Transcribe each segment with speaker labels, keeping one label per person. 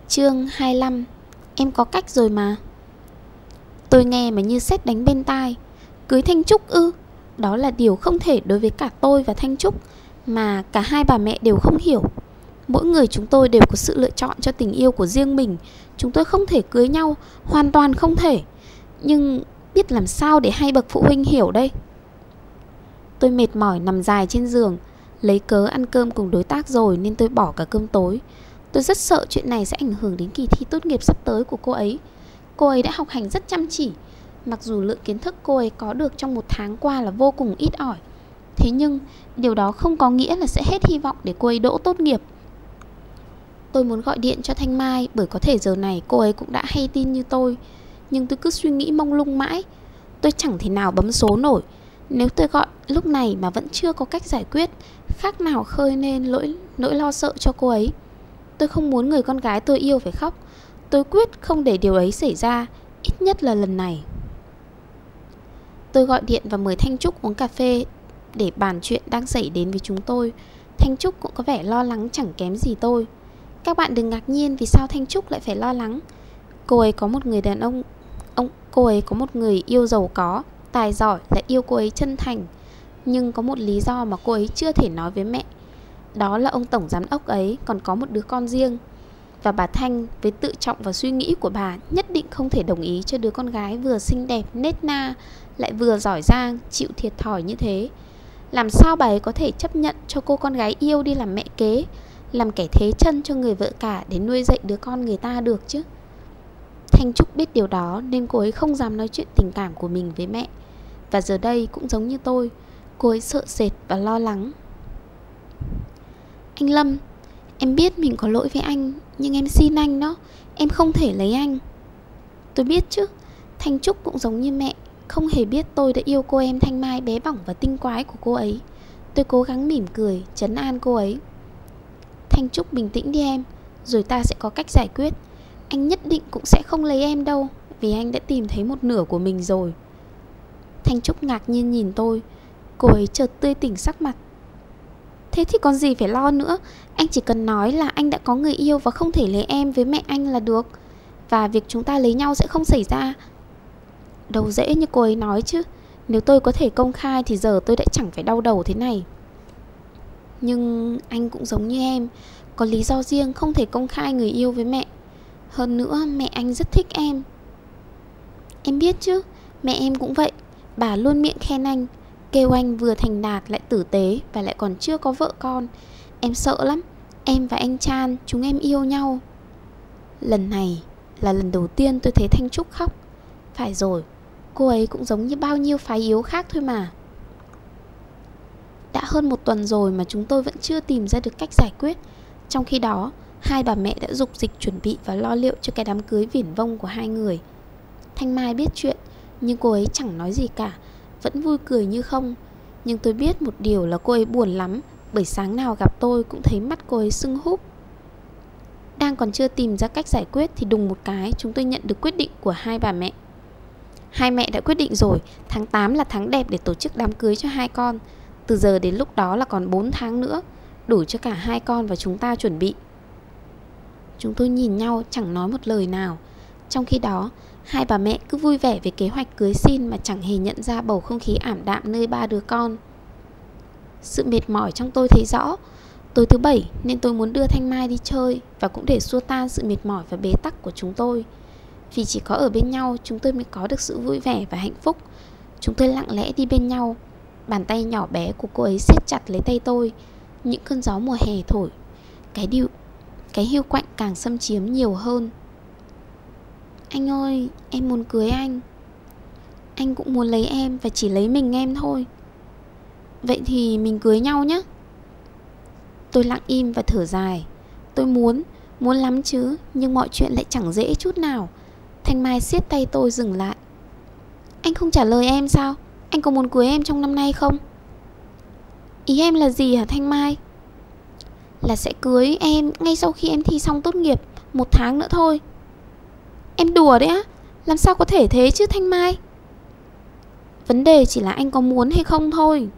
Speaker 1: Chương 25. Em có cách rồi mà. Tôi nghe mà như sét đánh bên tai. Cưới Thanh Trúc ư? Đó là điều không thể đối với cả tôi và Thanh Trúc, mà cả hai bà mẹ đều không hiểu. Mỗi người chúng tôi đều có sự lựa chọn cho tình yêu của riêng mình. Chúng tôi không thể cưới nhau, hoàn toàn không thể. Nhưng biết làm sao để hai bậc phụ huynh hiểu đây? Tôi mệt mỏi nằm dài trên giường. Lấy cớ ăn cơm cùng đối tác rồi nên tôi bỏ cả cơm tối. Tôi rất sợ chuyện này sẽ ảnh hưởng đến kỳ thi tốt nghiệp sắp tới của cô ấy. Cô ấy đã học hành rất chăm chỉ. Mặc dù lượng kiến thức cô ấy có được trong 1 tháng qua là vô cùng ít ỏi, thế nhưng điều đó không có nghĩa là sẽ hết hy vọng để cô ấy đỗ tốt nghiệp. Tôi muốn gọi điện cho Thanh Mai, bởi có thể giờ này cô ấy cũng đã hay tin như tôi. Nhưng tôi cứ suy nghĩ mông lung mãi. Tôi chẳng thể nào bấm số nổi. Nếu tôi gọi lúc này mà vẫn chưa có cách giải quyết, khác nào khơi lên nỗi lo sợ cho cô ấy. Tôi không muốn người con gái tôi yêu phải khóc. Tôi quyết không để điều ấy xảy ra, ít nhất là lần này. Tôi gọi điện và mời Thanh Trúc uống cà phê để bàn chuyện đang xảy đến với chúng tôi. Thanh Trúc cũng có vẻ lo lắng chẳng kém gì tôi. Các bạn đừng ngạc nhiên vì sao Thanh Trúc lại phải lo lắng. Cô ấy có một người đàn ông, cô ấy có một người yêu giàu có, tài giỏi, lại yêu cô ấy chân thành. Nhưng có một lý do mà cô ấy chưa thể nói với mẹ. Đó là ông tổng giám đốc ấy còn có một đứa con riêng. Và bà Thanh với tự trọng và suy nghĩ của bà nhất định không thể đồng ý cho đứa con gái vừa xinh đẹp, nết na, lại vừa giỏi giang, chịu thiệt thòi như thế. Làm sao bà ấy có thể chấp nhận cho cô con gái yêu đi làm mẹ kế, làm kẻ thế chân cho người vợ cả để nuôi dạy đứa con người ta được chứ? Thanh Trúc biết điều đó nên cô ấy không dám nói chuyện tình cảm của mình với mẹ. Và giờ đây cũng giống như tôi, cô ấy sợ sệt và lo lắng. Anh Lâm, em biết mình có lỗi với anh, nhưng em xin anh đó, em không thể lấy anh. Tôi biết chứ, Thanh Trúc cũng giống như mẹ, không hề biết tôi đã yêu cô em Thanh Mai bé bỏng và tinh quái của cô ấy. Tôi cố gắng mỉm cười, trấn an cô ấy. Thanh Trúc bình tĩnh đi em, rồi ta sẽ có cách giải quyết. Anh nhất định cũng sẽ không lấy em đâu, vì anh đã tìm thấy một nửa của mình rồi. Thanh Trúc ngạc nhiên nhìn tôi. Cô ấy chợt tươi tỉnh sắc mặt. Thế thì còn gì phải lo nữa. Anh chỉ cần nói là anh đã có người yêu và không thể lấy em với mẹ anh là được. Và việc chúng ta lấy nhau sẽ không xảy ra. Đâu dễ như cô ấy nói chứ. Nếu tôi có thể công khai thì giờ tôi đã chẳng phải đau đầu thế này. Nhưng anh cũng giống như em, có lý do riêng không thể công khai người yêu với mẹ. Hơn nữa mẹ anh rất thích em. Em biết chứ, mẹ em cũng vậy. Bà luôn miệng khen anh, kêu anh vừa thành đạt lại tử tế và lại còn chưa có vợ con. Em sợ lắm. Em và anh Chan, chúng em yêu nhau. Lần này là lần đầu tiên tôi thấy Thanh Trúc khóc. Phải rồi, cô ấy cũng giống như bao nhiêu phái yếu khác thôi mà. Đã hơn 1 tuần rồi mà chúng tôi vẫn chưa tìm ra được cách giải quyết. Trong khi đó, hai bà mẹ đã dục dịch chuẩn bị và lo liệu cho cái đám cưới viển vông của hai người. Thanh Mai biết chuyện, nhưng cô ấy chẳng nói gì cả, vẫn vui cười như không. Nhưng tôi biết một điều là cô ấy buồn lắm, bởi sáng nào gặp tôi cũng thấy mắt cô ấy sưng húp. Đang còn chưa tìm ra cách giải quyết thì đùng một cái chúng tôi nhận được quyết định của hai bà mẹ. Hai mẹ đã quyết định rồi, tháng 8 là tháng đẹp để tổ chức đám cưới cho hai con. Từ giờ đến lúc đó là còn 4 tháng nữa, đủ cho cả hai con và chúng ta chuẩn bị. Chúng tôi nhìn nhau chẳng nói một lời nào. Trong khi đó, hai bà mẹ cứ vui vẻ về kế hoạch cưới xin mà chẳng hề nhận ra bầu không khí ảm đạm nơi 3 đứa con. Sự mệt mỏi trong tôi thấy rõ. Tối thứ 7 nên tôi muốn đưa Thanh Mai đi chơi, và cũng để xua tan sự mệt mỏi và bế tắc của chúng tôi. Vì chỉ có ở bên nhau chúng tôi mới có được sự vui vẻ và hạnh phúc. Chúng tôi lặng lẽ đi bên nhau. Bàn tay nhỏ bé của cô ấy siết chặt lấy tay tôi. Những cơn gió mùa hè thổi, cái hiu quạnh càng xâm chiếm nhiều hơn. Anh ơi, em muốn cưới anh. Anh cũng muốn lấy em và chỉ lấy mình em thôi. Vậy thì mình cưới nhau nhé. Tôi lặng im và thở dài. Tôi muốn lắm chứ, nhưng mọi chuyện lại chẳng dễ chút nào. Thanh Mai siết tay tôi dừng lại. Anh không trả lời em sao? Anh có muốn cưới em trong năm nay không? Ý em là gì hả Thanh Mai? Là sẽ cưới em ngay sau khi em thi xong tốt nghiệp, 1 tháng nữa thôi. Em đùa đấy á? Làm sao có thể thế chứ Thanh Mai? Vấn đề chỉ là anh có muốn hay không thôi.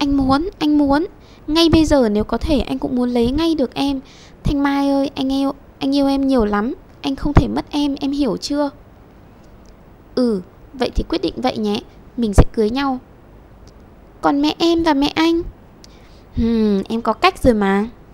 Speaker 1: Anh muốn. Ngay bây giờ nếu có thể anh cũng muốn lấy ngay được em. Thanh Mai ơi, Anh yêu em nhiều lắm, anh không thể mất em hiểu chưa? Ừ, vậy thì quyết định vậy nhé, mình sẽ cưới nhau. Còn mẹ em và mẹ anh? Em có cách rồi mà.